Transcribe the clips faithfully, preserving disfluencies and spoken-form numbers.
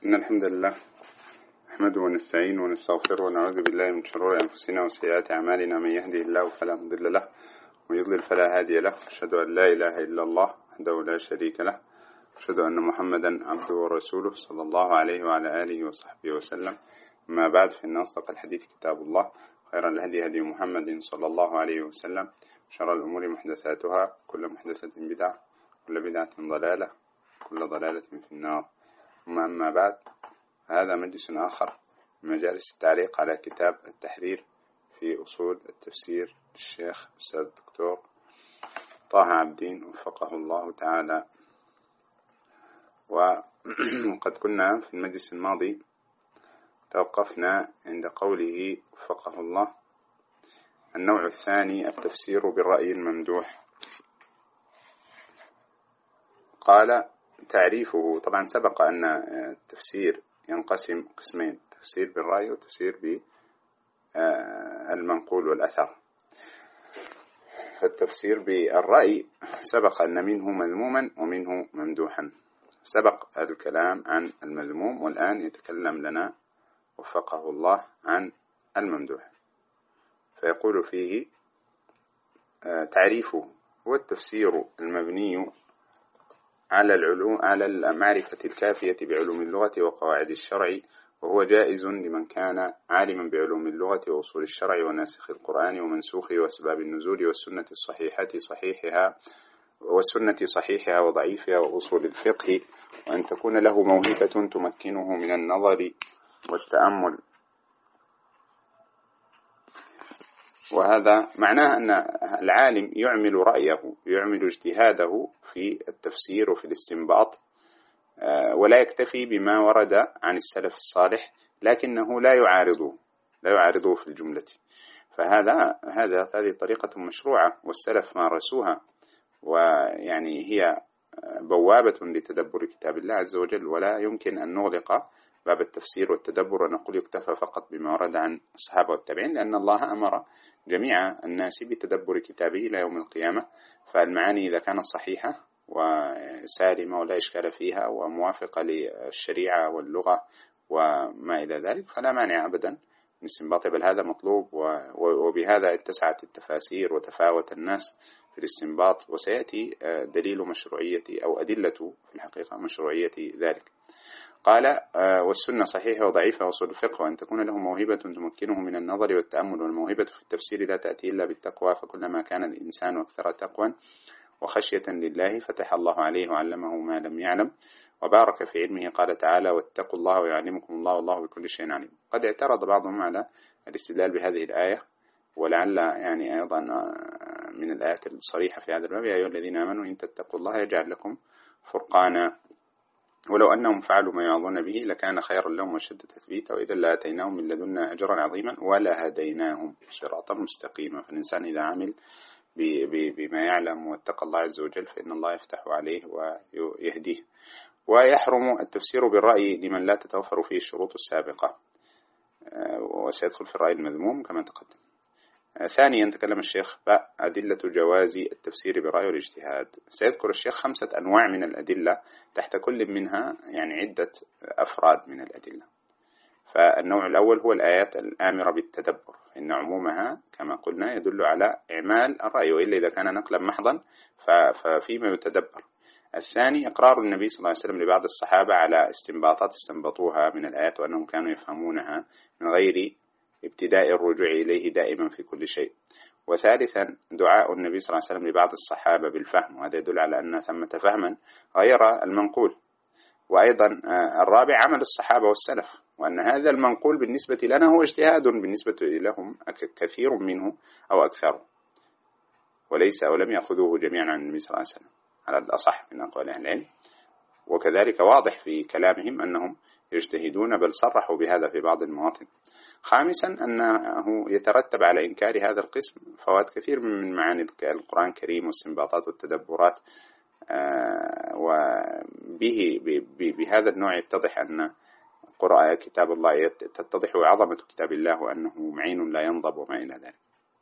إن الحمد لله نحمده ونستعين ونستغفره ونعوذ بالله من شرور أنفسنا وسيئات أعمالنا. من يهده الله فلا مضل له ويضلل فلا هادي له. أشهد أن لا إله إلا الله وحده لا شريك له، أشهد أن محمدا عبده ورسوله صلى الله عليه وعلى آله وصحبه وسلم. أما بعد، فإن أصدق الحديث كتاب الله، خير الهدي هدي محمد صلى الله عليه وسلم، شر الأمور محدثاتها، كل محدثة بدعة، كل بدعة ضلالة، كل ضلالة في النار. ثم أما بعد، هذا مجلس آخر من مجالس التعليق على كتاب التحرير في أصول التفسير للشيخ الأستاذ الدكتور طه عبدين وفقه الله تعالى. وقد كنا في المجلس الماضي توقفنا عند قوله وفقه الله: النوع الثاني التفسير بالرأي الممدوح. قال: تعريفه. طبعا سبق أن التفسير ينقسم قسمين: تفسير بالرأي وتفسير بالمنقول والأثر. فالتفسير بالرأي سبق أن منه مذموما ومنه ممدوحا. سبق الكلام عن المذموم، والآن يتكلم لنا وفقه الله عن الممدوح، فيقول فيه: تعريفه هو التفسير المبني على العلوم على المعرفة الكافية بعلوم اللغة وقواعد الشرع، وهو جائز لمن كان عالما بعلوم اللغة وأصول الشرع وناسخ القرآن ومنسوخه وأسباب النزول والسنة الصحيحة صحيحها والسنة صحيحها وضعيفها وأصول الفقه، وأن تكون له موهبة تمكنه من النظر والتأمل. وهذا معناه أن العالم يعمل رأيه، يعمل اجتهاده في التفسير وفي الاستنباط، ولا يكتفي بما ورد عن السلف الصالح، لكنه لا يعارضه لا يعارضه في الجملة. فهذا هذا هذه طريقة مشروعة، والسلف مارسوها، ويعني هي بوابة لتدبر كتاب الله عز وجل. ولا يمكن أن نغلق باب التفسير والتدبر ونقول يكتفى فقط بما ورد عن الصحابة والتابعين، لأن الله أمر جميع الناس بتدبر كتابه إلى يوم القيامة. فالمعاني إذا كانت صحيحة وسالمة ولا إشكال فيها وموافقة للشريعة واللغة وما إلى ذلك، فلا مانع أبدا من استنباطه، بل هذا مطلوب. وبهذا اتسعت التفاسير وتفاوت الناس في الاستنباط، وسيأتي دليل مشروعية أو أدلة في الحقيقة مشروعية ذلك. قال: والسنة صحيحة وضعيفة وأصول الفقه، وأن تكون له موهبة تمكنه من النظر والتأمل. والموهبة في التفسير لا تأتي إلا بالتقوى، فكلما كان الإنسان أكثر تقوى وخشية لله فتح الله عليه وعلمه ما لم يعلم وبارك في علمه. قال تعالى: واتقوا الله ويعلمكم الله والله بكل شيء عليم. قد اعترض بعضهم على الاستدلال بهذه الآية، ولعل يعني أيضا من الآيات الصريحة في هذا الباب: يا أيها الذين آمنوا إن تتقوا الله يجعل لكم فرقانا ولو أنهم فعلوا ما يعظون به لكان خيرا لهم وشد تثبيتا وإذا لآتيناهم من لدنا أجرا عظيما ولهديناهم صراطا مستقيما. فالإنسان إذا عمل بما يعلم واتقى الله عز وجل فإن الله يفتح عليه ويهديه. ويحرم التفسير بالرأي لمن لا تتوفر فيه الشروط السابقة، وسيدخل في الرأي المذموم كما تقدم. ثانيا تكلم الشيخ أدلة جواز التفسير بالرأي والاجتهاد. سيذكر الشيخ خمسة أنواع من الأدلة، تحت كل منها يعني عدة أفراد من الأدلة. فالنوع الأول هو الآيات الآمرة بالتدبر، فإن عمومها كما قلنا يدل على إعمال الرأي، وإلا إذا كان نقلا محضا ففيما يتدبر. الثاني إقرار النبي صلى الله عليه وسلم لبعض الصحابة على استنباطات استنبطوها من الآيات وأنهم كانوا يفهمونها من غير ابتداء الرجوع إليه دائما في كل شيء. وثالثا دعاء النبي صلى الله عليه وسلم لبعض الصحابة بالفهم، وهذا يدل على أن ثمة فهما غير المنقول. وأيضا الرابع عمل الصحابة والسلف، وأن هذا المنقول بالنسبة لنا هو اجتهاد بالنسبة لهم كثير منه أو أكثر، وليس أو لم يأخذوه جميعا عن النبي صلى الله عليه وسلم على الأصح من أقوال أهل العلم. وكذلك واضح في كلامهم أنهم يجتهدون، بل صرحوا بهذا في بعض المواطن. خامسا أنه يترتب على إنكار هذا القسم فوات كثير من معاني القرآن الكريم والسنباطات والتدبرات، وبه بهذا النوع يتضح أن قراءة كتاب الله تتضح عظمة كتاب الله وأنه معين لا ينضب وما إلى ذلك.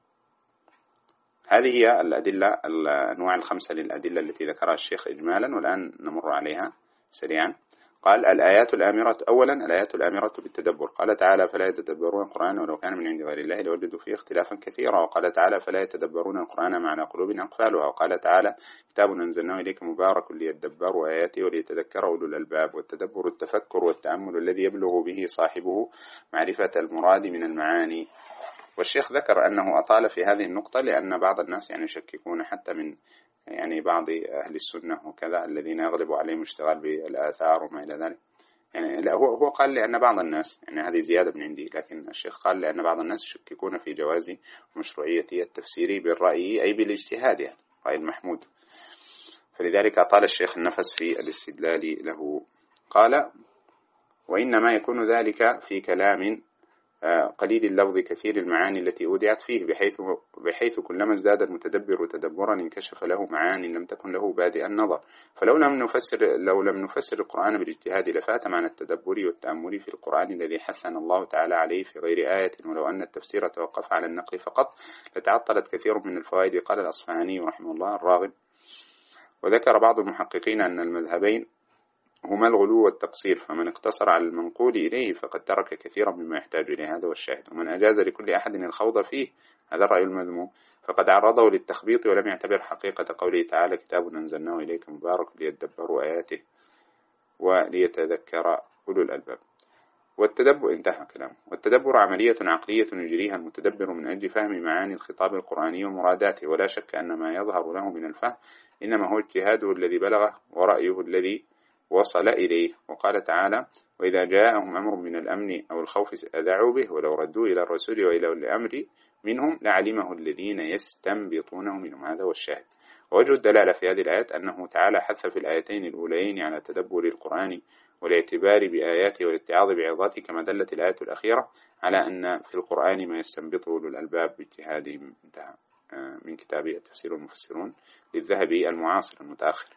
هذه هي الأدلة الأنواع الخمسة للأدلة التي ذكرها الشيخ إجمالا، والآن نمر عليها سريعا. قال الآيات الآمرة، أولا الآيات الآمرة بالتدبر، قال تعالى فلا يتدبرون القرآن ولو كان من عند غير الله لوجدوا فيه اختلافا كثيرا، وقال تعالى فلا يتدبرون القرآن ما على قلوب أقفالها، وقال تعالى كتاب أنزلناه إليك مبارك ليدبروا آياته وليتذكر أولو الألباب. والتدبر التفكر والتأمل الذي يبلغ به صاحبه معرفة المراد من المعاني. والشيخ ذكر أنه أطال في هذه النقطة لأن بعض الناس يعني يشككون حتى من يعني بعض أهل السنة وكذا الذين يغلب عليهم اشتغال بالآثار وما إلى ذلك. يعني لا، هو هو قال لأن بعض الناس، يعني هذه زيادة من عندي، لكن الشيخ قال لأن بعض الناس يشككون في جواز ومشروعية التفسير بالرأي أي بالاجتهاد، يعني رأي المحمود، فلذلك أطال الشيخ النفس في الاستدلال له. قال وإنما يكون ذلك في كلام قليل اللفظ كثير المعاني التي أودعت فيه، بحيث, بحيث كلما ازداد المتدبر تدبرا انكشف له معاني لم تكن له بادئ النظر. فلو لم نفسر, لو لم نفسر القرآن بالاجتهاد لفات معنى التدبر والتأمل في القرآن الذي حثنا الله تعالى عليه في غير آية. ولو أن التفسير توقف على النقل فقط لتعطلت كثير من الفوائد. قال الأصفهاني رحمه الله الراغب. وذكر بعض المحققين أن المذهبين هما الغلو والتقصير، فمن اقتصر على المنقول إليه فقد ترك كثيرا مما يحتاج إليه، هذا هو الشاهد. ومن أجاز لكل أحد الخوض فيه، هذا الرأي المذموم، فقد عرضه للتخبيط ولم يعتبر حقيقة قوله تعالى كتاب أنزلناه إليك مبارك ليدبروا آياته وليتذكر أولو الألباب. والتدبر، انتهى كلامه. والتدبر عملية عقلية يجريها المتدبر من أجل فهم معاني الخطاب القرآني ومراداته، ولا شك أن ما يظهر له من الفهم إنما هو اجتهاده الذي بلغه ورأيه الذي وصل إليه. وقال تعالى وإذا جاءهم أمر من الأمن أو الخوف أذاعوا به ولو ردوا إلى الرسول وإلى الأمر منهم لعلمه الذين يستنبطونه منهم، هذا هو الشاهد. ووجه الدلالة في هذه الآيات أنه تعالى حث في الآيتين الأوليين على تدبر القرآن والاعتبار بآياته والاتعاظ بعظاته، كما دلت الآية الأخيرة على أن في القرآن ما يستنبطه أولو الألباب باجتهادهم. انتهى من كتاب التفسير والمفسرون للذهبي المعاصر المتأخر.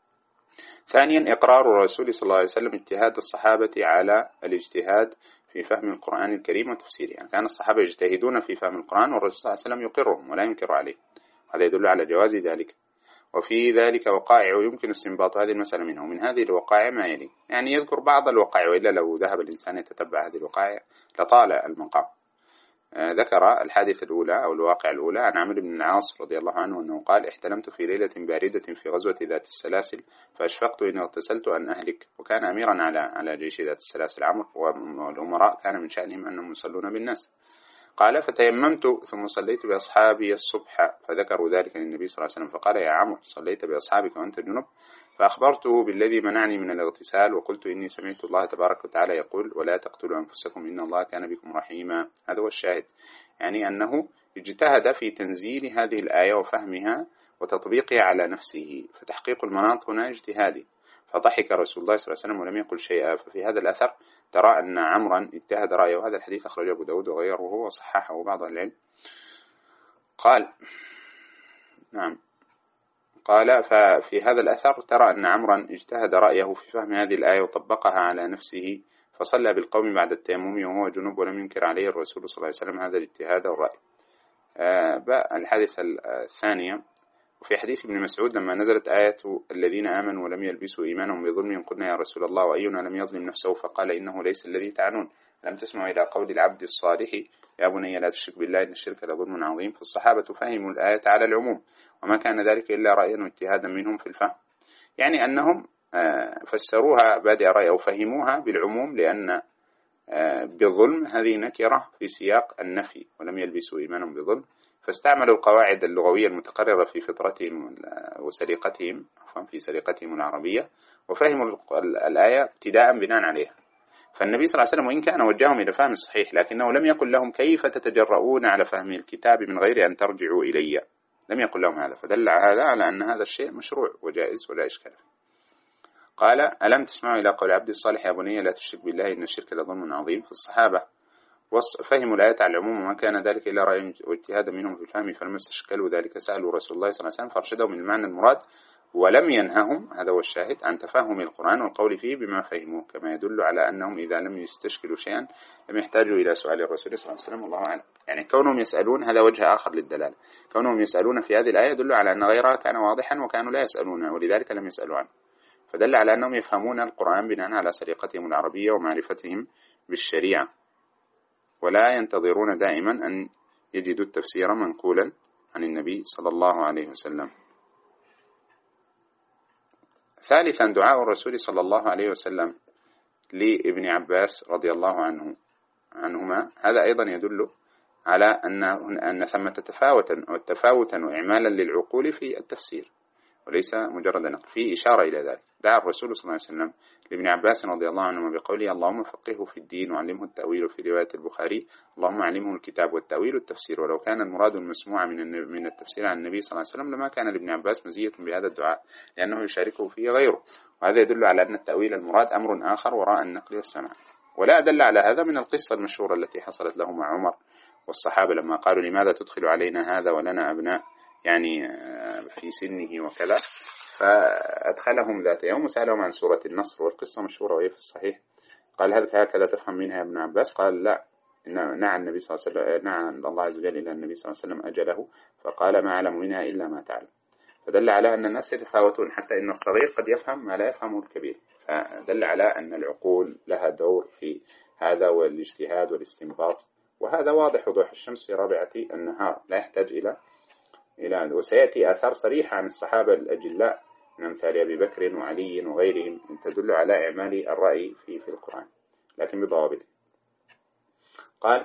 ثانيا إقرار الرسول صلى الله عليه وسلم اجتهاد الصحابة على الاجتهاد في فهم القرآن الكريم وتفسيره، يعني كان الصحابة يجتهدون في فهم القرآن والرسول صلى الله عليه وسلم يقرهم ولا ينكر عليه، هذا يدل على جواز ذلك. وفي ذلك وقائع يمكن استنباط هذه المسألة منه. من هذه الوقائع ما يلي، يعني يذكر بعض الوقائع، وإلا لو ذهب الإنسان يتتبع هذه الوقائع لطال المقام. آه ذكر الحادثة الأولى أو الواقع الأولى عن عمرو بن العاص رضي الله عنه أنه قال احتلمت في ليلة باردة في غزوة ذات السلاسل فأشفقت إن اغتسلت أن أهلك، وكان أميرا على على جيش ذات السلاسل عمرو، والأمراء كان من شأنهم أنهم يصلون بالناس. قال فتيممت ثم صليت بأصحابي الصبح فذكروا ذلك للنبي صلى الله عليه وسلم فقال يا عمرو صليت بأصحابك وأنت جنب؟ فأخبرته بالذي منعني من الاغتسال وقلت إني سمعت الله تبارك وتعالى يقول ولا تقتلوا أنفسكم إن الله كان بكم رحيما. هذا هو الشاهد، يعني أنه اجتهد في تنزيل هذه الآية وفهمها وتطبيقها على نفسه، فتحقيق المناط هنا اجتهادي. فضحك رسول الله صلى الله عليه وسلم ولم يقل شيئا. ففي هذا الأثر ترى أن عمرا اجتهد رأيه، وهذا الحديث أخرجه أبو داود وغيره وصححه بعض العلم. قال نعم قال ففي هذا الأثر ترى أن عمرا اجتهد رأيه في فهم هذه الآية وطبقها على نفسه، فصلى بالقوم بعد التيمم وهو جنوب ولم ينكر عليه الرسول صلى الله عليه وسلم هذا الاجتهاد والرأي. آه الحادثة الثانية وفي حديث ابن مسعود لما نزلت آية الذين آمنوا ولم يلبسوا إيمانهم بظلم قلنا يا رسول الله وأينا لم يظلم نفسه؟ فقال إنه ليس الذي تعنون، لم تسمعوا إلى قول العبد الصالح يا بني لا تشرك بالله إن الشرك لظلم عظيم. فالصحابة فهموا الآية على العموم وما كان ذلك إلا رأيا واجتهادا منهم في الفهم، يعني أنهم فسروها بادئ رأي أو فهموها بالعموم، لأن بالظلم هذه نكرة في سياق النفي ولم يلبسوا إيمانهم بظلم، فاستعملوا القواعد اللغوية المتقررة في فطرتهم وسليقتهم في سليقتهم العربية وفهموا الآية ابتداء بناء عليها. فالنبي صلى الله عليه وسلم وإن كان وجههم إلى فهم الصحيح لكنه لم يقل لهم كيف تتجرؤون على فهم الكتاب من غير أن ترجعوا إلي، لم يقل لهم هذا، فدل هذا على أن هذا الشيء مشروع وجائز ولا إشكال فيه. قال ألم تسمعوا إلى قول عبد الصالح يا بني لا تشرك بالله إن الشرك لظلم عظيم. فالصحابة فهموا الآية على العموم وما كان ذلك إلا رأي واجتهادا منهم في الفهم، فلما استشكلوا ذلك سألوا رسول الله صلى الله عليه وسلم فارشدهم من المعنى المراد ولم ينههم، هذا هو الشاهد، عن تفهم القرآن والقول فيه بما فهموه، كما يدل على أنهم إذا لم يستشكلوا شيئا لم يحتاجوا إلى سؤال الرسول صلى الله عليه وسلم. والله أعلم. يعني كونهم يسألون هذا وجه آخر للدلالة، كونهم يسألون في هذه الآية يدل على أن غيرها كان واضحا وكانوا لا يسألون ولذلك لم يسألوا عنه. فدل على أنهم يفهمون القرآن بناء على سليقتهم العربية ومعرفتهم بالشريعة، ولا ينتظرون دائما أن يجدوا التفسير منقولا عن النبي صلى الله عليه وسلم. ثالثا دعاء الرسول صلى الله عليه وسلم لابن عباس رضي الله عنه عنهما، هذا أيضا يدل على أن أن ثمة تفاوتا أو تفاوتا وإعمالا للعقول في التفسير وليس مجرد نقل، في إشارة إلى ذلك. دعا الرسول صلى الله عليه وسلم لابن عباس رضي الله عنهما بقوله: اللهم فقهه في الدين وعلمه التأويل، في رواية البخاري: اللهم علمه الكتاب والتأويل والتفسير. ولو كان المراد المسموع من من التفسير عن النبي صلى الله عليه وسلم لما كان لابن عباس مزية بهذا الدعاء، لأنه يشاركه فيه غيره، وهذا يدل على أن التأويل المراد أمر آخر وراء النقل والسمع. ولا أدل على هذا من القصة المشهورة التي حصلت له مع عمر والصحابة لما قالوا: لماذا تدخل علينا هذا ولنا أبناء يعني في سنه وكذا، فأدخلهم ذات يوم وسألهم عن سورة النصر، والقصة مشهورة وهي في الصحيح. قال: هل هكذا تفهم منها يا ابن عباس؟ قال: لا، نعى النبي صلى الله عليه وسلم، نعى الله عز وجل إلى النبي صلى الله عليه وسلم أجله، فقال: ما أعلم منها إلا ما تعلم. فدل على أن الناس يتفاوتون، حتى إن الصغير قد يفهم ما لا يفهمه الكبير، فدل على أن العقول لها دور في هذا والاجتهاد والاستنباط، وهذا واضح وضوح الشمس في رابعة النهار، لا يحتاج إلى إلى وسيأتي آثار صريحة عن الصحابة الأجلاء من أمثال أبي بكر وعلي وغيرهم تدل على إعمال الرأي في في القرآن، لكن بضوابط. قال: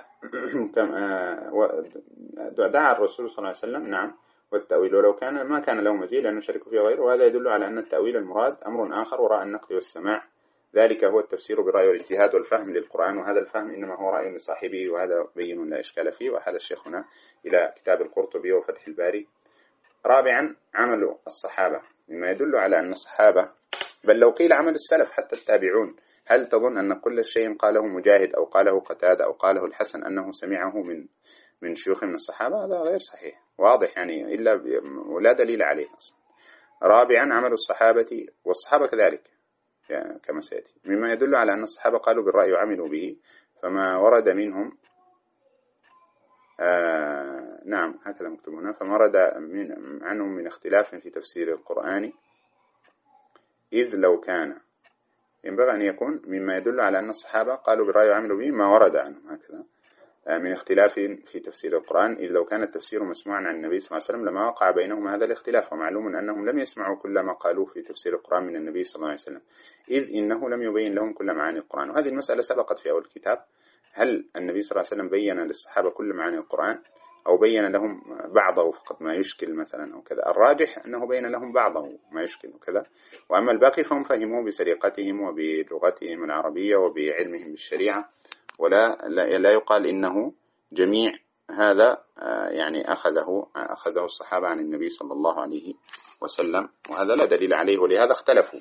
دعا الرسول صلى الله عليه وسلم نعم والتأويل، ولو كان ما كان له مزيد لأنه شرك فيه غيره، وهذا يدل على أن التأويل المراد أمر آخر وراء النقل والسماع، ذلك هو التفسير بالرأي والاجتهاد والفهم للقرآن، وهذا الفهم إنما هو رأي لصاحبه، وهذا بين لا إشكال فيه، وحال الشيخ هنا إلى كتاب القرطبي وفتح الباري. رابعا عمل الصحابة، مما يدل على أن الصحابة، بل لو قيل عمل السلف حتى التابعون، هل تظن أن كل شيء قاله مجاهد أو قاله قتادة أو قاله الحسن أنه سمعه من من شيوخ من الصحابة؟ هذا غير صحيح، واضح يعني، إلا ولا دليل عليه أصلا. رابعا عمل الصحابة، والصحابة كذلك كما سيأتي، مما يدل على أن الصحابة قالوا بالرأي وعملوا به، فما ورد منهم آه نعم هكذا مكتوب هنا، فما ورد من عنهم من اختلاف في تفسير القرآن، إذ لو كان ينبغي أن يكون مما يدل على أن الصحابة قالوا بالرأي وعملوا به ما ورد عنهم هكذا من اختلاف في تفسير القرآن، إذ لو كان التفسير مسموعا عن النبي صلى الله عليه وسلم لما وقع بينهم هذا الاختلاف، ومعلوم أنهم لم يسمعوا كل ما قالوه في تفسير القرآن من النبي صلى الله عليه وسلم، إذ إنه لم يبين لهم كل معاني القرآن. وهذه المسألة سبقت في أول الكتاب، هل النبي صلى الله عليه وسلم بين للصحابة كل معاني القرآن أو بين لهم بعضه فقط ما يشكل مثلا أو كذا؟ الراجح أنه بين لهم بعضه ما يشكل وكذا، وأما الباقي فهم فهموه بسرقتهم وبلغتهم العربية وبعلمهم بالشريعة، ولا لا يقال إنه جميع هذا يعني أخذه أخذه الصحابة عن النبي صلى الله عليه وسلم، وهذا لا دليل عليه، ولهذا اختلفوا،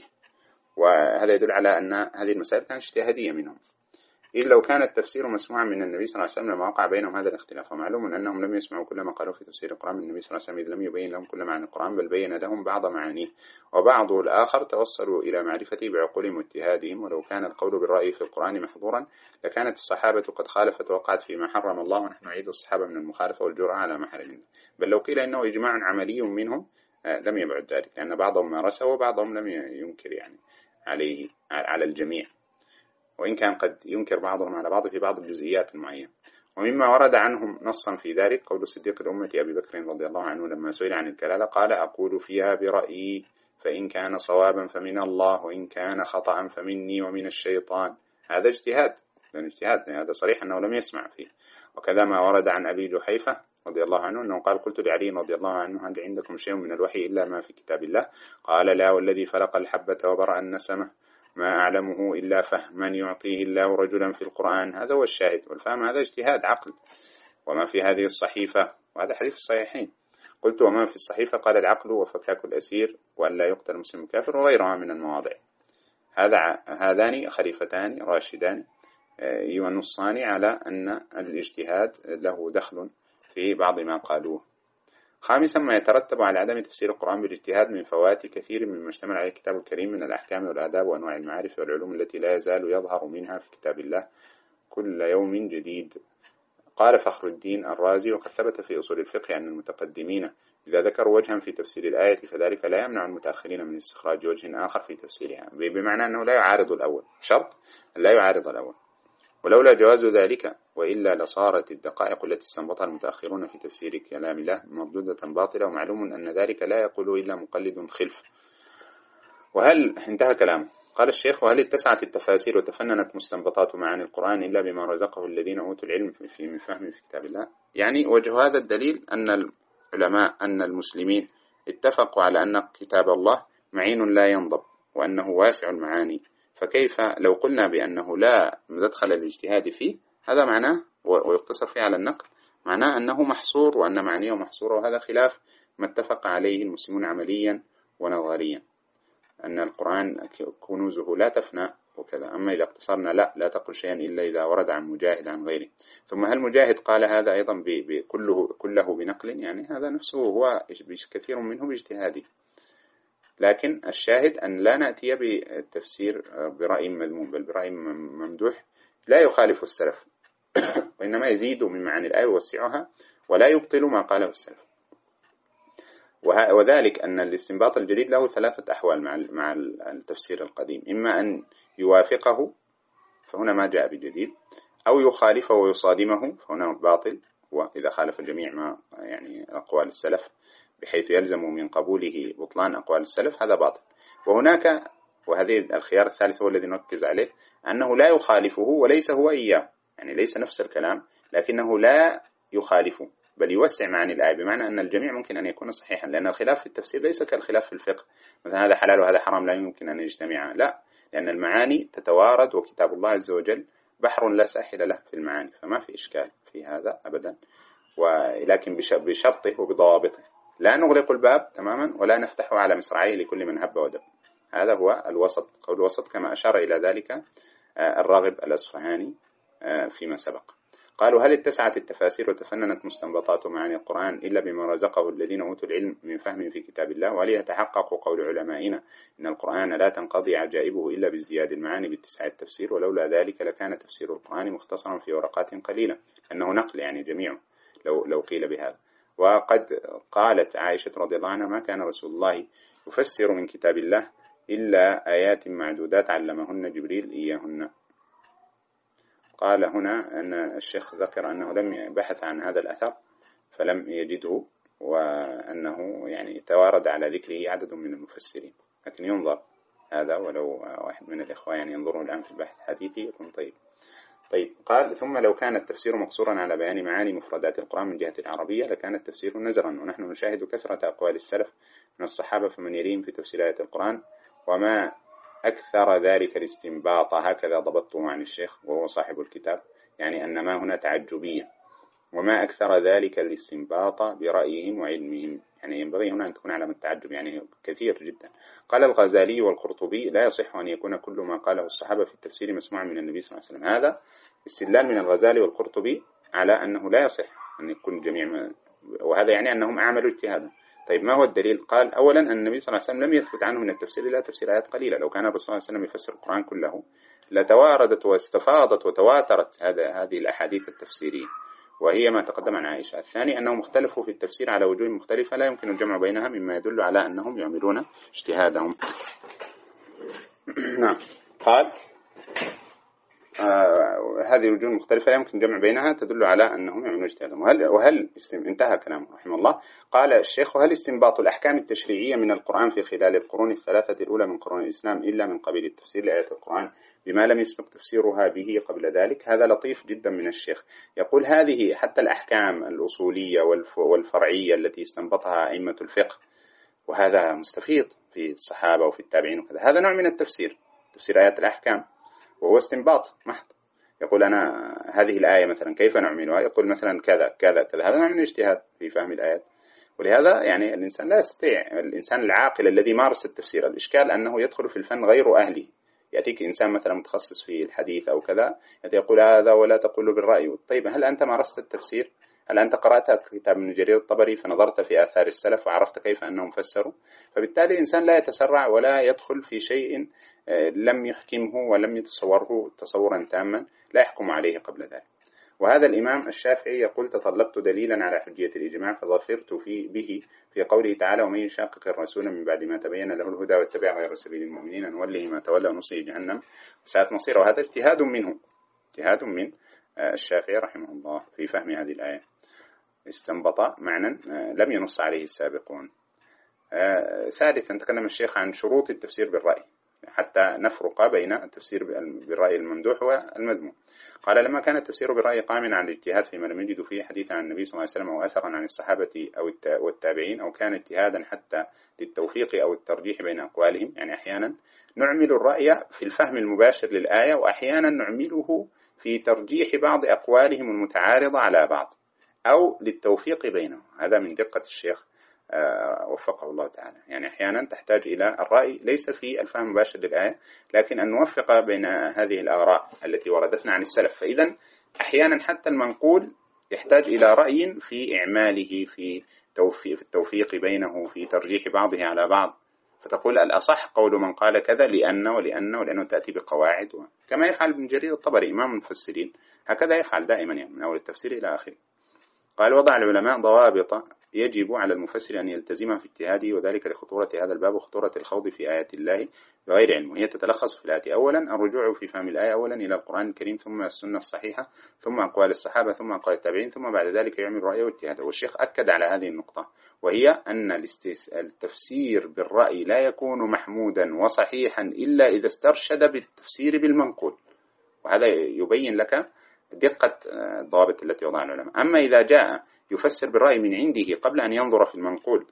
وهذا يدل على أن هذه المسائل كانت اجتهادية منهم. إذ لو كان التفسير مسموعا من النبي صلى الله عليه وسلم لما وقع بينهم هذا الاختلاف، ومعلوم أنهم لم يسمعوا كل ما قالوا في تفسير القرآن من النبي صلى الله عليه وسلم، إذ لم يبين لهم كل معاني القرآن بل بين لهم بعض معانيه، وبعضه الآخر توصلوا إلى معرفته بعقولهم واجتهادهم. ولو كان القول بالرأي في القرآن محظورا لكانت الصحابة قد خالفت ووقعت فيما حرم الله، ونحن نعيد الصحابة من المخالفة والجرأة على ما حرم. بل لو قيل إنه إجماع عملي منهم لم يبعد ذلك، لأن بعضهم مارسه وبعضهم لم ينكر يعني عليه على الجميع، وإن كان قد ينكر بعضهم على بعض في بعض الجزئيات المعينة. ومما ورد عنهم نصا في ذلك قول صديق الأمة أبي بكر رضي الله عنه لما سئل عن الكلالة قال: أقول فيها برأيي، فإن كان صوابا فمن الله، وإن كان خطأ فمني ومن الشيطان. هذا اجتهاد، لأن اجتهاد هذا صريح أنه لم يسمع فيه. وكذا ما ورد عن أبي جحيفة رضي الله عنه أنه قال: قلت لعلي رضي الله عنه: هل عندكم شيء من الوحي إلا ما في كتاب الله؟ قال: لا، والذي فلق الحبة وبرأ النسمة ما أعلمه إلا فهما يعطيه الله رجلا في القرآن. هذا هو الشاهد، والفهم هذا اجتهاد عقل. وما في هذه الصحيفة، وهذا حديث الصحيحين. قلت: وما في الصحيفة؟ قال: العقل وفكاك الأسير وأن لا يقتل مسلم كافر، وغيرها من المواضع. هذا هذان خليفتان راشدان ينصان على أن الاجتهاد له دخل في بعض ما قالوه. خامسا ما يترتب على عدم تفسير القرآن بالاجتهاد من فوات كثير مما اشتمل عليه الكتاب الكريم من الأحكام والآداب وأنواع المعارف والعلوم التي لا يزال يظهر منها في كتاب الله كل يوم جديد. قال فخر الدين الرازي: وقد ثبت في أصول الفقه أن المتقدمين إذا ذكروا وجها في تفسير الآية فذلك لا يمنع المتأخرين من استخراج وجه آخر في تفسيرها، بمعنى أنه لا يعارض الأول، شرط لا يعارض الأول. ولولا جواز ذلك وإلا لصارت الدقائق التي استنبطها المتأخرون في تفسير كلام الله مردودة باطلة، ومعلوم أن ذلك لا يقول إلا مقلد خلف. وهل انتهى كلامه. قال الشيخ: وهل اتسعت التفاسير وتفننت مستنبطات معاني القرآن إلا بما رزقه الذين أوتوا العلم في من فهم في كتاب الله؟ يعني وجه هذا الدليل أن العلماء أن المسلمين اتفقوا على أن كتاب الله معين لا ينضب، وأنه واسع المعاني، فكيف لو قلنا بأنه لا مدخل الاجتهاد فيه؟ هذا معناه، ويقتصر فيه على النقل، معناه أنه محصور وأن معانيه محصورة، وهذا خلاف ما اتفق عليه المسلمون عمليا ونظريا، أن القرآن كنوزه لا تفنى وكذا. أما إذا اقتصرنا لا لا تقل شيئا إلا إذا ورد عن مجاهد عن غيره. ثم هل مجاهد قال هذا أيضا كله كله بنقل؟ يعني هذا نفسه هو كثير منه باجتهاده، لكن الشاهد أن لا نأتي بالتفسير برأي مذموم، بل برأي ممدوح لا يخالف السلف، وإنما يزيد من معاني الآية ويوسعها ولا يبطل ما قاله السلف. وذلك أن الاستنباط الجديد له ثلاثة أحوال مع مع التفسير القديم: إما أن يوافقه فهنا ما جاء بجديد، أو يخالفه ويصادمه فهنا باطل، وإذا خالف الجميع ما يعني أقوال السلف بحيث يلزم من قبوله بطلان أقوال السلف، هذا باطل. وهناك، وهذه الخيار الثالث هو الذي نركز عليه، أنه لا يخالفه وليس هو إياه، يعني ليس نفس الكلام لكنه لا يخالفه بل يوسع معاني الآية، بمعنى أن الجميع ممكن أن يكون صحيحا، لأن الخلاف في التفسير ليس كالخلاف في الفقه، مثلا هذا حلال وهذا حرام لا يمكن أن يجتمعا، لا، لأن المعاني تتوارد، وكتاب الله عز وجل بحر لا ساحل له في المعاني، فما في إشكال في هذا أبدا، ولكن بشرطه وبضوابطه، لا نغلق الباب تماما ولا نفتحه على مصراعيه لكل من هب ودب. هذا هو الوسط، قول الوسط كما أشار إلى ذلك الراغب الأصفهاني فيما سبق. قالوا: هل اتسعت التفاسير وتفننت مستنبطات معاني القرآن إلا بما رزقه الذين أوتوا العلم من فهم في كتاب الله؟ وهل يتحقق قول علمائنا إن القرآن لا تنقضي عجائبه إلا بازدياد المعاني باتساع التفسير، ولولا ذلك لكان تفسير القرآن مختصرا في ورقات قليلة، أنه نقل يعني جميعه لو, لو قيل بهذا. وقد قالت عائشة رضي الله عنها: ما كان رسول الله يفسر من كتاب الله إلا آيات معدودات علمهن جبريل إياهن. قال هنا أن الشيخ ذكر أنه لم بحث عن هذا الأثر فلم يجده، وأنه يعني توارد على ذكره عدد من المفسرين، لكن ينظر هذا، ولو واحد من الإخوة يعني ينظرون الآن في البحث الحديثي يكون طيب. طيب قال: ثم لو كان التفسير مقصورا على بيان معاني مفردات القرآن من جهة العربية لكان التفسير نزرا، ونحن نشاهد كثرة أقوال السلف من الصحابة فمن يريهم في تفسير آيات القرآن، وما أكثر ذلك الاستنباط، هكذا ضبطته عن الشيخ وهو صاحب الكتاب، يعني أن ما هنا تعجبية، وما أكثر ذلك الاستنباط برأيهم وعلمهم، يعني ينبغي هنا أن تكون علامة التعجب، يعني كثير جدا. قال الغزالي والقرطبي: لا يصح أن يكون كل ما قاله الصحابة في التفسير مسموعا من النبي صلى الله عليه وسلم. هذا استدلال من الغزالي والقرطبي على أنه لا يصح أن يكون جميع ما، وهذا يعني أنهم أعملوا اجتهادا. طيب ما هو الدليل؟ قال: أولا أن النبي صلى الله عليه وسلم لم يثبت عنه من التفسير إلا تفسير آيات قليلة، لو كان الرسول صلى الله عليه وسلم يفسر القرآن كله لتواردت واستفاضت وتواترت هذا هذه الأحاديث التفسيرية، وهي ما تقدم عن عائشة. الثاني أنهم اختلفوا في التفسير على وجوه مختلفة لا يمكن الجمع بينها، مما يدل على أنهم يعملون اجتهادهم. نعم. قال: آه هذه الوجوه المختلفة لا يمكن الجمع بينها تدل على أنهم يعملون اجتهادهم. وهل, وهل انتهى كلامه رحمه الله. قال الشيخ: وهل استنباط الأحكام التشريعية من القرآن في خلال القرون الثلاثة الأولى من قرون الإسلام إلا من قبيل التفسير لآيات القرآن بما لم يسبق تفسيرها به قبل ذلك؟ هذا لطيف جدا من الشيخ، يقول هذه حتى الأحكام الأصولية والفرعية التي استنبطها أئمة الفقه، وهذا مستفيض في الصحابة وفي التابعين وكذا، هذا نوع من التفسير، تفسير آيات الأحكام، وهو استنباط محض. يقول أنا هذه الآية مثلا كيف نعملها؟ يقول مثلا كذا كذا كذا، هذا نوع من الاجتهاد في فهم الآيات. ولهذا يعني الإنسان لا يستطيع، الإنسان العاقل الذي مارس التفسير، الإشكال أنه يدخل في الفن غير أهله. يأتيك إنسان مثلا متخصص في الحديث أو كذا يقول هذا ولا تقول بالرأي. طيب هل أنت مارست التفسير؟ هل أنت قرأت كتاب ابن جرير الطبري فنظرت في آثار السلف وعرفت كيف أنهم فسروا؟ فبالتالي الإنسان لا يتسرع ولا يدخل في شيء لم يحكمه ولم يتصوره تصورا تاما لا يحكم عليه قبل ذلك. وهذا الإمام الشافعي يقول تطلبت دليلا على حجية الإجماع فظفرت في به في قوله تعالى ومن يشاقق الرسول من بعد ما تبين له الهدى واتبع غير سبيل المؤمنين نوله ما تولى ونصله جهنم وساءت مصيره. وهذا اجتهاد منه، اجتهاد من الشافعي رحمه الله في فهم هذه الآية، استنبط معنى لم ينص عليه السابقون. ثالثا تكلم الشيخ عن شروط التفسير بالرأي حتى نفرق بين التفسير بالرأي الممدوح والمذموم. قال لما كان التفسير بالرأي قائما على الاجتهاد فيما لم يجد فيه حديثا عن النبي صلى الله عليه وسلم أو أثرا عن الصحابة أو والتابعين أو كان اجتهادا حتى للتوفيق أو الترجيح بين أقوالهم، يعني أحيانا نعمل الرأي في الفهم المباشر للآية وأحيانا نعمله في ترجيح بعض أقوالهم المتعارضة على بعض أو للتوفيق بينهم. هذا من دقة الشيخ وفقه الله تعالى. يعني أحيانا تحتاج إلى الرأي ليس في الفهم المباشر للآية لكن أن نوفق بين هذه الآراء التي وردتنا عن السلف. فإذا أحيانا حتى المنقول يحتاج إلى رأي في إعماله في توفيق, في التوفيق بينه في ترجيح بعضه على بعض، فتقول الأصح قول من قال كذا لأن ولأن ولأنه تأتي بقواعد، كما يفعل ابن جرير الطبري إمام المفسرين، هكذا يفعل دائما يعني من أول التفسير إلى آخره. قال وضع العلماء ضوابط يجب على المفسر أن يلتزمها في اجتهاده وذلك لخطورة هذا الباب وخطورة الخوض في آيات الله بغير علم، وهي تتلخص في الآية أولا الرجوع في فهم الآية أولا إلى القرآن الكريم ثم السنة الصحيحة ثم أقوال الصحابة ثم أقوال التابعين ثم بعد ذلك يعمل رأيه واجتهاده. والشيخ أكد على هذه النقطة وهي أن التفسير بالرأي لا يكون محمودا وصحيحا إلا إذا استرشد بالتفسير بالمنقول، وهذا يبين لك دقة الضوابط التي وضعها العلماء. أما إذا جاء يفسر بالرأي من عنده قبل أن ينظر في المنقول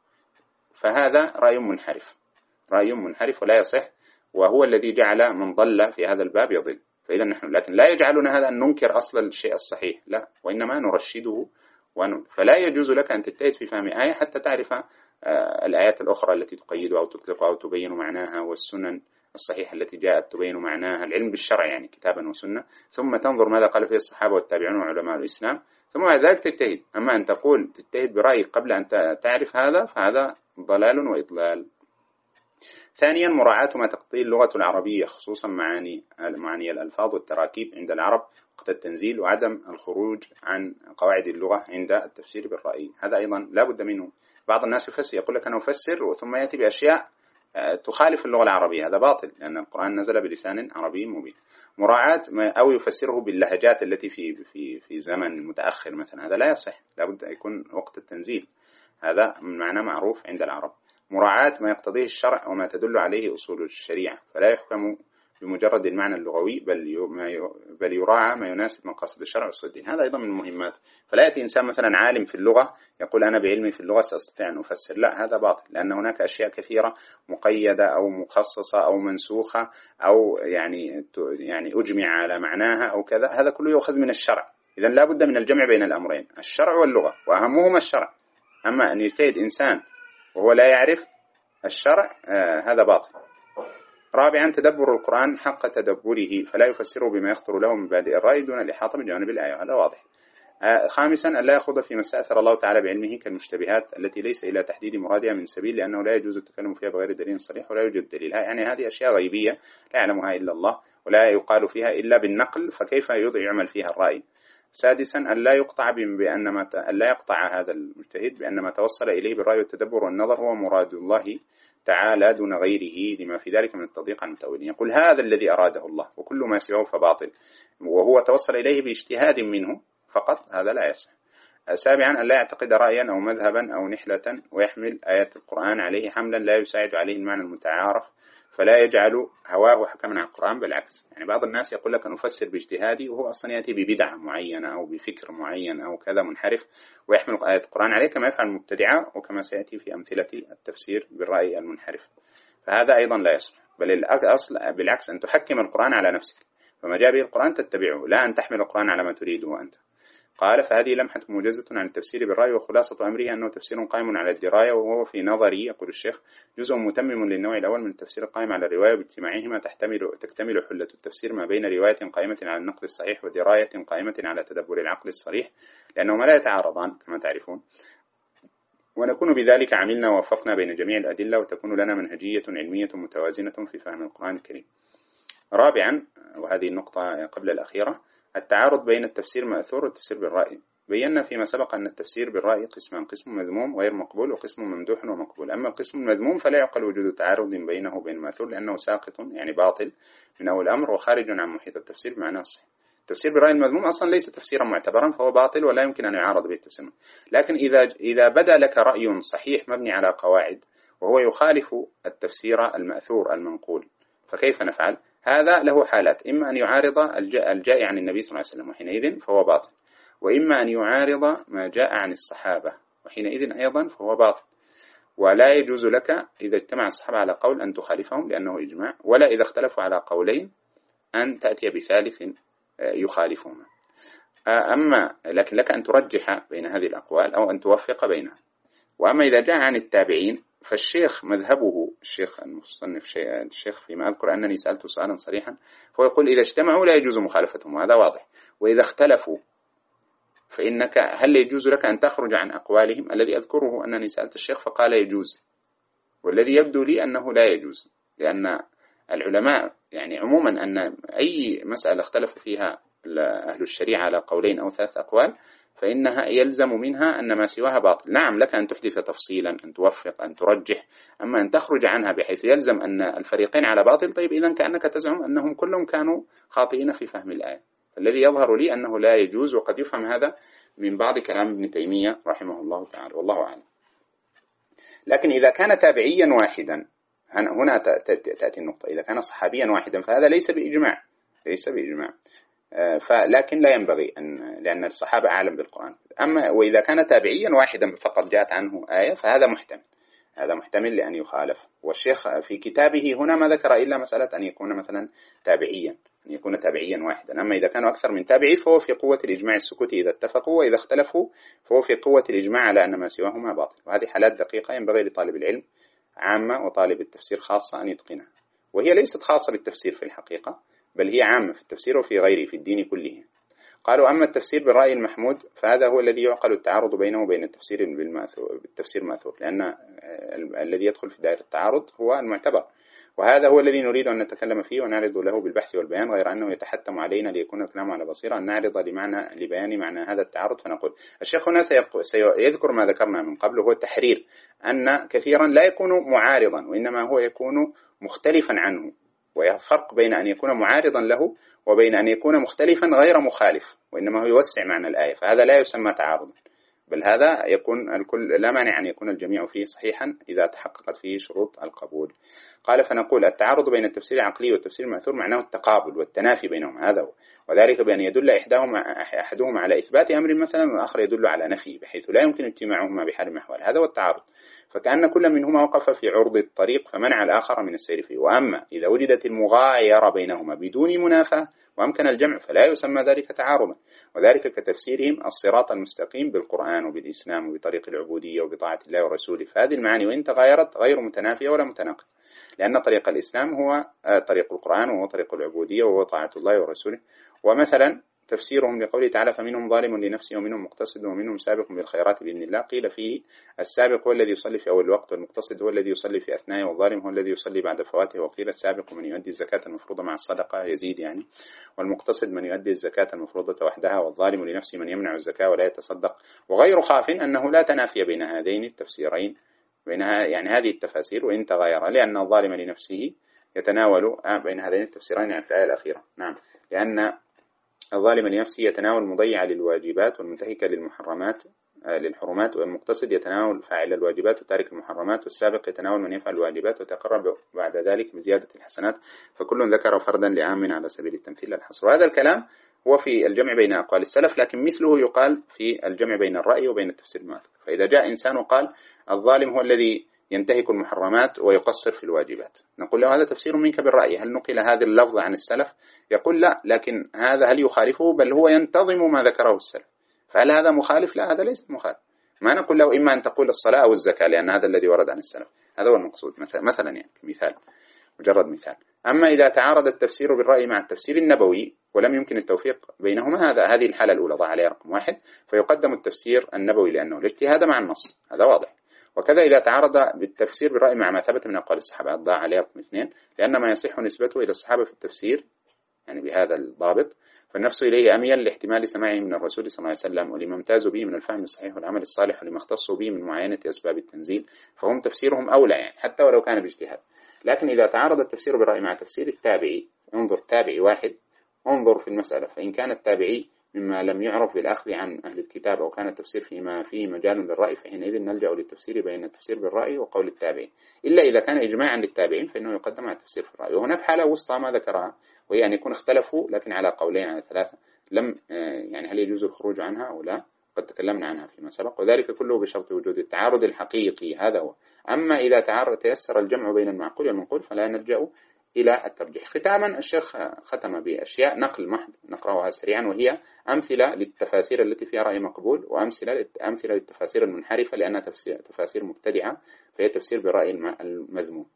فهذا رأي منحرف، رأي منحرف ولا يصح، وهو الذي جعل من ضل في هذا الباب يضل. فإذا نحن لكن لا يجعلنا هذا أن ننكر أصل الشيء الصحيح، لا، وإنما نرشده ون... فلا يجوز لك أن تجتهد في فهم آية حتى تعرف الآيات الأخرى التي تقيدها أو تطلقها أو تبين معناها، والسنن الصحيحة التي جاءت تبين معناها، العلم بالشرع يعني كتابا وسنة، ثم تنظر ماذا قال فيه الصحابة والتابعون وعلماء الإسلام، ثم بعد ذلك تجتهد. أما أن تقول تجتهد برأيك قبل أن تعرف هذا فهذا ضلال وإضلال. ثانيا مراعاة ما تقتضيه اللغة العربية خصوصا معاني معاني الألفاظ والتراكيب عند العرب وقت التنزيل، وعدم الخروج عن قواعد اللغة عند التفسير بالرأي، هذا أيضا لا بد منه. بعض الناس يفسر يقول لك أنا أفسر ثم يأتي بأشياء تخالف اللغة العربية، هذا باطل لأن القرآن نزل بلسان عربي مبين. مراعاة أو يفسره باللهجات التي في في في زمن متأخر مثلا، هذا لا يصح، لا بد أن يكون وقت التنزيل، هذا من معنى معروف عند العرب. مراعاة ما يقتضيه الشرع وما تدل عليه أصول الشريعة، فلا يحكم بمجرد المعنى اللغوي بل بل يراعى ما يناسب مقاصد الشرع وأصول الدين، هذا أيضا من المهمات. فلا يأتي إنسان مثلا عالم في اللغة يقول أنا بعلمي في اللغة سأستطيع أن أفسر، لا، هذا باطل، لأن هناك أشياء كثيرة مقيدة أو مخصصة أو منسوخة أو يعني يعني أجمع على معناها أو كذا، هذا كله يؤخذ من الشرع. إذن لا بد من الجمع بين الأمرين، الشرع واللغة، وأهمهما الشرع. أما أن يجتهد إنسان وهو لا يعرف الشرع آه هذا باطل. رابعا تدبر القرآن حق تدبره، فلا يفسره بما يخطر له من بادئ الرأي دون الإحاطة بجوانب الآية، هذا واضح. آه خامسا أن لا يخوض فيما استأثر الله تعالى بعلمه كالمشتبهات التي ليس إلى تحديد مرادها من سبيل، لأنه لا يجوز التكلم فيها بغير دليل صريح ولا يوجد دليل، يعني هذه أشياء غيبية لا يعلمها إلا الله ولا يقال فيها إلا بالنقل، فكيف يعمل فيها الرأي. سادسا أن لا يقطع بأن ما ت... أن لا يقطع هذا المجتهد بأن ما توصل إليه بالرأي والتدبر والنظر هو مراد الله تعالى دون غيره، لما في ذلك من التضييق عن المتأولين. يقول هذا الذي أراده الله وكل ما سواه فباطل، وهو توصل إليه باجتهاد منه فقط، هذا لا يصح. سابعا أن لا يعتقد رأيا أو مذهبا أو نحلة ويحمل آيات القرآن عليه حملا لا يساعد عليه المعنى المتعارف، فلا يجعل هواه حكما عن القرآن، بالعكس. يعني بعض الناس يقول لك أن أفسر باجتهادي وهو أصلا يأتي ببدعة معينة أو بفكر معين أو كذا منحرف ويحمل آيات القرآن عليه كما يفعل المبتدعة وكما سيأتي في أمثلة التفسير بالرأي المنحرف، فهذا أيضا لا يصح. بل الأصل بالعكس أن تحكم القرآن على نفسك، فما جاء به القرآن تتبعه، لا أن تحمل القرآن على ما تريده أنت. قال فهذه لمحة موجزة عن التفسير بالرأي، وخلاصة أمره أنه تفسير قائم على الدراية، وهو في نظري يقول الشيخ جزء متمم للنوع الأول من التفسير القائم على الرواية، باجتماعهما تحتمل تكتمل حلة التفسير ما بين رواية قائمة على النقل الصحيح ودراية قائمة على تدبر العقل الصريح، لأنهما لا يتعارضان كما تعرفون، ونكون بذلك عملنا ووفقنا بين جميع الأدلة، وتكون لنا منهجية علمية متوازنة في فهم القرآن الكريم. رابعا، وهذه النقطة قبل الأخيرة، التعارض بين التفسير المأثور والتفسير بالرأي. بينا فيما سبق أن التفسير بالرأي قسمان: قسم مذموم غير مقبول، وقسم ممدوح ومقبول. أما القسم المذموم فلا يعقل وجود تعارض بينه وبين المأثور، لأنه ساقط يعني باطل من أول الأمر وخارج عن محيط التفسير بمعنى الصحيح. التفسير بالرأي المذموم أصلا ليس تفسيرا معتبرا، فهو باطل ولا يمكن أن يعارض به التفسير. لكن إذا إذا بدا لك رأي صحيح مبني على قواعد وهو يخالف التفسير المأثور المنقول، فكيف نفعل؟ هذا له حالات: إما أن يعارض الجاء عن النبي صلى الله عليه وسلم وحينئذ فهو باطل، وإما أن يعارض ما جاء عن الصحابة وحينئذ أيضا فهو باطل. ولا يجوز لك إذا اجتمع الصحابة على قول أن تخالفهم لأنه إجماع، ولا إذا اختلفوا على قولين أن تأتي بثالث يخالفهما. أما لكن لك أن ترجح بين هذه الأقوال أو أن توفق بينها. وأما إذا جاء عن التابعين فالشيخ مذهبه، الشيخ المصنف الشيخ فيما أذكر أنني سألته سؤالا صريحا، هو يقول إذا اجتمعوا لا يجوز مخالفتهم، وهذا واضح. وإذا اختلفوا فإنك هل يجوز لك أن تخرج عن أقوالهم؟ الذي أذكره أنني سألت الشيخ فقال يجوز، والذي يبدو لي أنه لا يجوز، لأن العلماء يعني عموما أن أي مسألة اختلف فيها أهل الشريعة على قولين أو ثلاث أقوال فإنها يلزم منها أن ما سواها باطل. نعم لك أن تحدث تفصيلا، أن توفق، أن ترجح، أما أن تخرج عنها بحيث يلزم أن الفريقين على باطل، طيب إذن كأنك تزعم أنهم كلهم كانوا خاطئين في فهم الآية. الذي يظهر لي أنه لا يجوز، وقد يفهم هذا من بعض كلام ابن تيمية رحمه الله تعالى، والله أعلم. لكن إذا كان تابعيا واحدا، هنا تأتي النقطة، إذا كان صحابيا واحدا فهذا ليس بإجماع، ليس بإجماع، فلكن لا ينبغي أن، لأن الصحابة أعلم بالقرآن. أما وإذا كان تابعيا واحدا فقط جاءت عنه آية فهذا محتمل، هذا محتمل لأن يخالف. والشيخ في كتابه هنا ما ذكر إلا مسألة أن يكون مثلا تابعيا، أن يكون تابعيا واحدا. أما إذا كانوا أكثر من تابعي فهو في قوة الإجماع السكوتي إذا اتفقوا، وإذا اختلفوا فهو في قوة الإجماع على أن ما سواهما باطل. وهذه حالات دقيقة ينبغي لطالب العلم عامة وطالب التفسير خاصة أن يتقنها، وهي ليست خاصة بالتفسير في الحقيقة، بل هي عامة في التفسير وفي غيره في الدين كله. قالوا أما التفسير بالرأي المحمود فهذا هو الذي يعقل التعارض بينه وبين التفسير بالمأثور، بالتفسير المأثور، لأن الذي يدخل في دائرة التعارض هو المعتبر، وهذا هو الذي نريد أن نتكلم فيه ونعرض له بالبحث والبيان، غير أنه يتحتم علينا ليكون الكلام على بصيرة أن نعرض لمعنى لبيان معنى هذا التعارض. فنقول الشيخ هنا سيذكر ما ذكرنا من قبل، هو التحرير، أن كثيرا لا يكون معارضا وإنما هو يكون مختلفا عنه، ويفرق بين أن يكون معارضا له وبين أن يكون مختلفا غير مخالف، وإنما هو يوسع معنى الآية، فهذا لا يسمى تعارضا، بل هذا يكون الكل، لا مانع أن يكون الجميع فيه صحيحا إذا تحققت فيه شروط القبول. قال فنقول التعارض بين التفسير العقلي والتفسير المأثور معناه التقابل والتنافي بينهم، هذا هو، وذلك بأن يدل إحداهما أحدهما على إثبات أمر مثلا والآخر يدل على نفيه، بحيث لا يمكن اجتماعهما بحال من الأحوال، هذا هو التعارض. فكأن كل منهما وقف في عرض الطريق فمنع الآخر من السير فيه. وأما إذا وجدت المغايرة بينهما بدون منافاة وأمكن الجمع فلا يسمى ذلك تعارضا، وذلك كتفسيرهم الصراط المستقيم بالقرآن وبالإسلام وبطريق العبودية وبطاعة الله ورسوله. فهذه المعاني وإن تغايرت غير متنافية ولا متناقضة، لأن طريق الإسلام هو طريق القرآن وهو طريق العبودية وهو طاعة الله ورسوله. ومثلا تفسيرهم لقوله تعالى فمنهم ظالم لنفسه ومنهم مقتصد ومنهم سابق بالخيرات بإذن الله، قيل فيه السابق هو الذي يصلي في أول الوقت، والمقتصد هو الذي يصلي في أثنائه، والظالم هو الذي يصلي بعد فواته. وقيل السابق من يؤدي الزكاة المفروضة مع الصدقة يزيد يعني، والمقتصد من يؤدي الزكاة المفروضة وحدها، والظالم لنفسه من يمنع الزكاة ولا يتصدق. وغير خاف أنه لا تنافي بين هذين التفسيرين، بينها يعني هذه التفاسير وإن تغير، لأن الظالم لنفسه يتناول بين هذين التفسيرين يعني في الآية الأخيرة. نعم، لأن الظالم لنفسه يتناول المضيع للواجبات والمنتهك للمحرمات للحرمات، والمقتصد يتناول فاعل الواجبات وتارك المحرمات، والسابق يتناول من يفعل الواجبات وتقرب بعد ذلك بزيادة الحسنات، فكل ذكر فردا لعام على سبيل التمثيل الحصر. وهذا الكلام هو في الجمع بين أقوال السلف، لكن مثله يقال في الجمع بين الرأي وبين التفسير المأثور. فإذا جاء إنسان وقال الظالم هو الذي ينتهك المحرمات ويقصر في الواجبات، نقول له هذا تفسير منك بالرأي، هل نقل هذا اللفظ عن السلف؟ يقول لا، لكن هذا هل يخالفه؟ بل هو ينتظم ما ذكره السلف. فهل هذا مخالف؟ لا، هذا ليس مخالف. ما نقول له إما أن تقول الصلاة أو الزكاة، لأن هذا الذي ورد عن السلف، هذا هو المقصود مثلا يعني مثال، مجرد مثال. أما إذا تعارض التفسير بالرأي مع التفسير النبوي ولم يمكن التوفيق بينهما، هذا هذه الحالة الأولى ضع عليها رقم واحد، فيقدم التفسير النبوي لأنه الاجتهاد مع النص، هذا واضح. وكذا إذا تعارض بالتفسير بالرأي مع ما ثبت من أقوال الصحابة ضع عليه رقم اثنين، لأن ما يصح نسبته إلى الصحابة في التفسير يعني بهذا الضابط، فالنفس إليه أميل لاحتمال سماعه من الرسول صلى الله عليه وسلم ولما امتازوا به من الفهم الصحيح والعمل الصالح ولما اختصوا به من معاينة أسباب التنزيل، فهم تفسيرهم أولى يعني حتى ولو كان باجتهاد. لكن إذا تعارض التفسير بالرأي مع تفسير التابعي، انظر تابعي واحد، انظر في المسألة، فإن كان التابعي مما لم يعرف بالأخذ عن أهل الكتاب أو كان التفسير فيما فيه مجال للرأي، فحينئذ نلجأ للتفسير بين التفسير بالرأي وقول التابعين، إلا إذا كان إجماعا للتابعين فإنه يقدم على التفسير في الرأي. وهناك حالة وسطى ما ذكرها، وهي أن يكون اختلفوا لكن على قولين على ثلاثة، لم يعني هل يجوز الخروج عنها أو لا، قد تكلمنا عنها فيما سبق، وذلك كله بشرط وجود التعارض الحقيقي، هذا هو. أما إذا تعارض تيسر الجمع بين المعقول والمنقول فلا نلجأ إلى الترجيح. ختاما الشيخ ختم بأشياء نقل محض نقرأها سريعا، وهي أمثلة للتفاسير التي فيها رأي مقبول، وأمثلة أمثلة للتفاسير المنحرفة لأنها تفاسير مبتدعة، فهي تفسير بالرأي المذموم.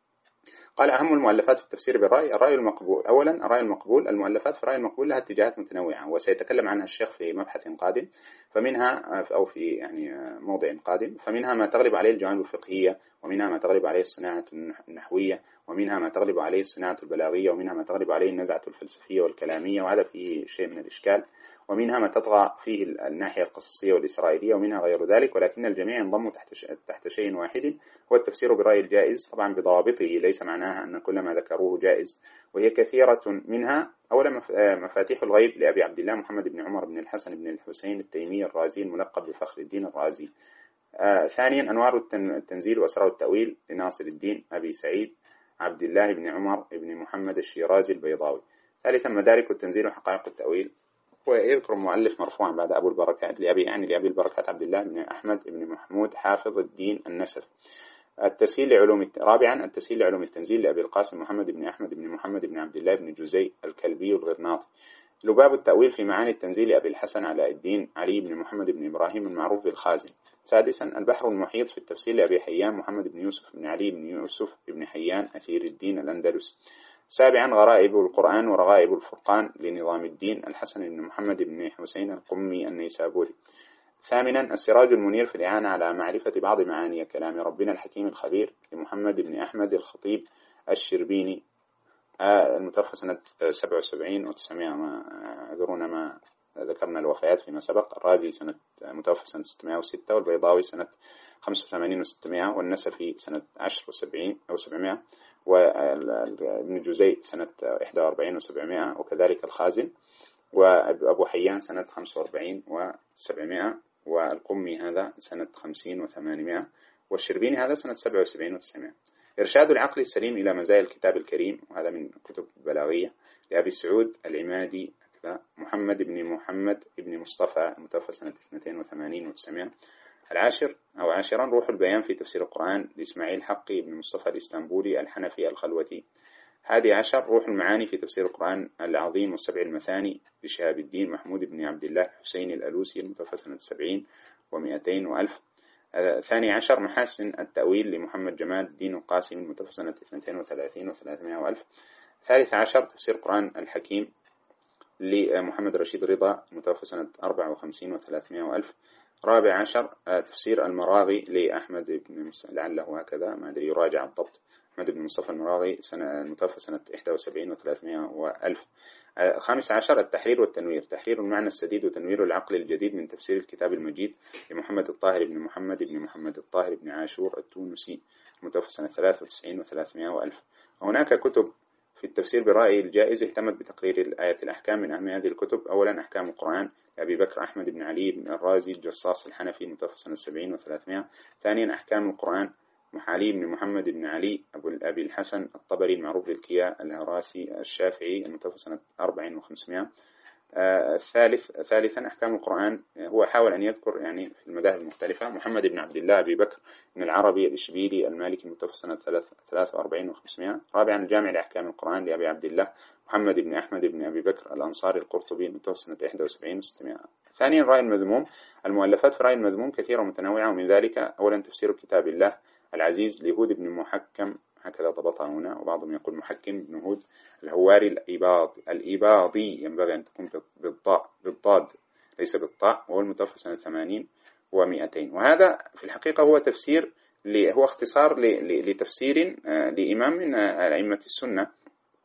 قال أهم المؤلفات في التفسير بالرأي الرأي المقبول. أولا الرأي المقبول، المؤلفات في الرأي المقبول لها اتجاهات متنوعة وسيتكلم عنها الشيخ في مبحث قادم، فمنها أو في يعني موضع قادم، فمنها ما تغلب عليه الجوانب الفقهية، ومنها ما تغلب عليه الصناعة النحوية، ومنها ما تغلب عليه الصناعة البلاغية، ومنها ما تغلب عليه النزعة الفلسفية والكلامية، وهذا فيه شيء من الإشكال، ومنها ما تطغى فيه الناحية القصصية والإسرائيلية، ومنها غير ذلك، ولكن الجميع ينضم تحت تحت شيء واحد هو التفسير بالرأي الجائز، طبعا بضوابطه، ليس معناها أن كل ما ذكروه جائز، وهي كثيرة منها. أولا مفاتيح الغيب لأبي عبد الله محمد بن عمر بن الحسن بن الحسين التيمي الرازي الملقب بفخر الدين الرازي. آه ثانيا أنوار التنزيل وأسرار التأويل لناصر الدين أبي سعيد عبد الله بن عمر بن محمد الشيرازي البيضاوي. ثالثا مدارك التنزيل وحقائق التأويل، ويذكر المؤلف مرفوعا بعد أبو البركات لأبي يعني لأبي البركات عبد الله بن أحمد بن محمود حافظ الدين النسف. التسهيل لعلوم رابعا التسهيل لعلوم التنزيل لأبي القاسم محمد بن أحمد بن محمد بن عبد الله بن جزي الكلبي الغرناطي. لباب التأويل في معاني التنزيل لأبي الحسن علاء الدين علي بن محمد بن إبراهيم المعروف بالخازن. سادسا البحر المحيط في التفسير لأبي حيان محمد بن يوسف بن علي بن يوسف بن حيان أثير الدين الأندلس. سابعا غرائب القرآن ورغائب الفرقان لنظام الدين الحسن بن محمد بن حسين القمي النيسابوري. ثامنا السراج المنير في الإعانة على معرفة بعض معاني كلام ربنا الحكيم الخبير لمحمد بن أحمد الخطيب الشربيني المتوفى سنة سبعة وسبعين وتسعمائة، ما أذرون ما ذكرنا الوفيات فيما سبق. الرازي سنة متوفى سنة ستمائة وستة، والبيضاوي سنة خمسة وثمانين وستمائة، والنسفي سنة عشر وسبعين أو سبعمائة، وابن جزي سنة إحدى وأربعين وسبعمائة، وكذلك الخازن، وأبو حيان سنة خمسة وأربعين وسبعمائة، والقمي هذا سنة خمسين وثمانمائة، والشربيني هذا سنة سبعة وسبعين وتسعمائة. إرشاد العقل السليم إلى مزايا الكتاب الكريم، وهذا من كتب بلاغية لأبي سعود العمادي محمد بن محمد بن مصطفى المتوفى سنة اثنين وثمانين وتسعمائة. العاشر أو عاشرا روح البيان في تفسير القرآن لإسماعيل حقي بن مصطفى الإسطنبولي الحنفي الخلوتي. هادي عشر روح المعاني في تفسير القرآن العظيم والسبع المثاني لشهاب الدين محمود بن عبد الله الحسيني الألوسي المتوفى سنة سبعين ومئتين وألف. ثاني عشر محاسن التأويل لمحمد جمال الدين القاسم المتوفى سنة اثنتين وثلاثين وثلاثمائة وألف. ثالث عشر تفسير القرآن الحكيم لمحمد رشيد رضا المتوفى سنة أربعة وخمسين وثلاثمائة وألف. رابع عشر تفسير المراغي لأحمد بن لعله هكذا ما أدري يراجع الضبط أحمد بن مصطفى المراغي سنة المتوفى سنة إحدى وسبعين وثلاثمائة وألف. خامس عشر التحرير والتنوير، تحرير المعنى السديد وتنوير العقل الجديد من تفسير الكتاب المجيد لمحمد الطاهر بن محمد بن محمد الطاهر بن عاشور التونسي المتوفى سنة ثلاثة وتسعين وثلاثمائة وألف. هناك كتب في التفسير برأي الجائز اهتمت بتقرير الآية الأحكام. من أهم هذه الكتب أولا أحكام القرآن لأبي بكر أحمد بن علي بن الرازي الجصاص الحنفي المتوفى سنة سبعين وثلاثمائة. ثانيا أحكام القرآن محالي بن محمد بن علي أبو أبي الحسن الطبري المعروف بالكياء الهراسي الشافعي المتوفى سنة أربعين وخمسمائة. آه الثالث ثالثا أحكام القرآن، هو حاول أن يذكر يعني في المذاهب المختلفة محمد بن عبد الله أبي بكر بن العربي الإشبيلي المالكي المتوفى سنة ثلاثة وأربعين وخمسمائة. رابعا الجامع لأحكام القرآن لأبي عبد الله محمد بن أحمد بن أبي بكر الأنصاري القرطبي المتوفى سنة إحدى وسبعين وستمائة. ثانيا رأي المذموم، المؤلفات في رأي المذموم كثيرة ومتنوعة، ومن ذلك أولا تفسير كتاب الله العزيز لهود بن محكم هكذا ضبطها هنا، وبعضهم يقول محكم بن هود الهواري الإباض الإباضي، ينبغي أن تكون بالضاء بالضاد ليس بالطاء، وهو المتوفى سنة ثمانين ومئتين. وهذا في الحقيقة هو تفسير هو اختصار لتفسير لإمام من أئمة السنة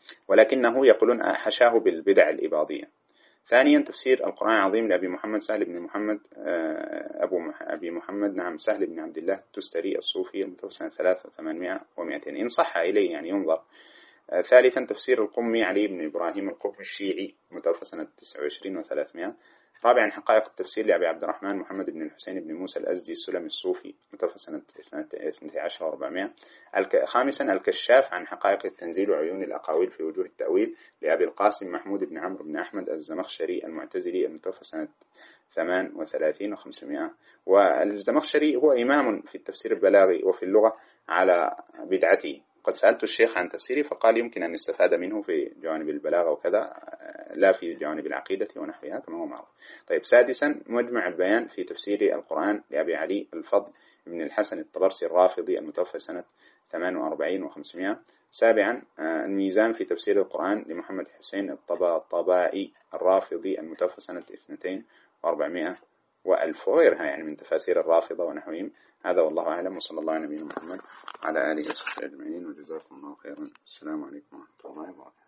ولكنه يقولون حشاه بالبدع الإباضية. ثانيا تفسير القرآن العظيم لأبي محمد سهل بن محمد أبو أبي محمد نعم سهل بن عبد الله التستري الصوفي المتوفى سنة ثلاثة وثمانمائة ومئتين إن صح إليه يعني ينظر. ثالثا تفسير القمي علي بن إبراهيم القرمي الشيعي المتوفى سنة تسعة وعشرين وثلاثمائة. رابعا حقائق التفسير لأبي عبد الرحمن محمد بن الحسين بن موسى الأزدي السلمي الصوفي متوفى سنة اثنتي عشرة وأربعمائة. خامسا الكشاف عن حقائق التنزيل وعيون الأقاويل في وجوه التأويل لأبي القاسم محمود بن عمرو بن أحمد الزمخشري المعتزلي المتوفى سنة ثمان وثلاثين وخمسمائة. والزمخشري هو إمام في التفسير البلاغي وفي اللغة على بدعته. قد سألت الشيخ عن تفسيره فقال يمكن أن يستفاد منه في جوانب البلاغة وكذا، لا في جوانب العقيدة ونحوها كما هو معروف. طيب سادسا مجمع البيان في تفسير القرآن لأبي علي الفضل بن الحسن الطبرسي الرافضي المتوفى سنة ثمان وأربعين وخمسمائة. سابعا الميزان في تفسير القرآن لمحمد حسين الطباطبائي الرافضي المتوفى سنة اثنتين وأربعمائة وألف وغيرها يعني من تفاسير الرافضة ونحوهم. هذا والله أعلم، وصلى الله على نبينا محمد وعلى آله وصحبه أجمعين، وجزاكم الله خيرا. السلام عليكم ورحمة الله وبركاته.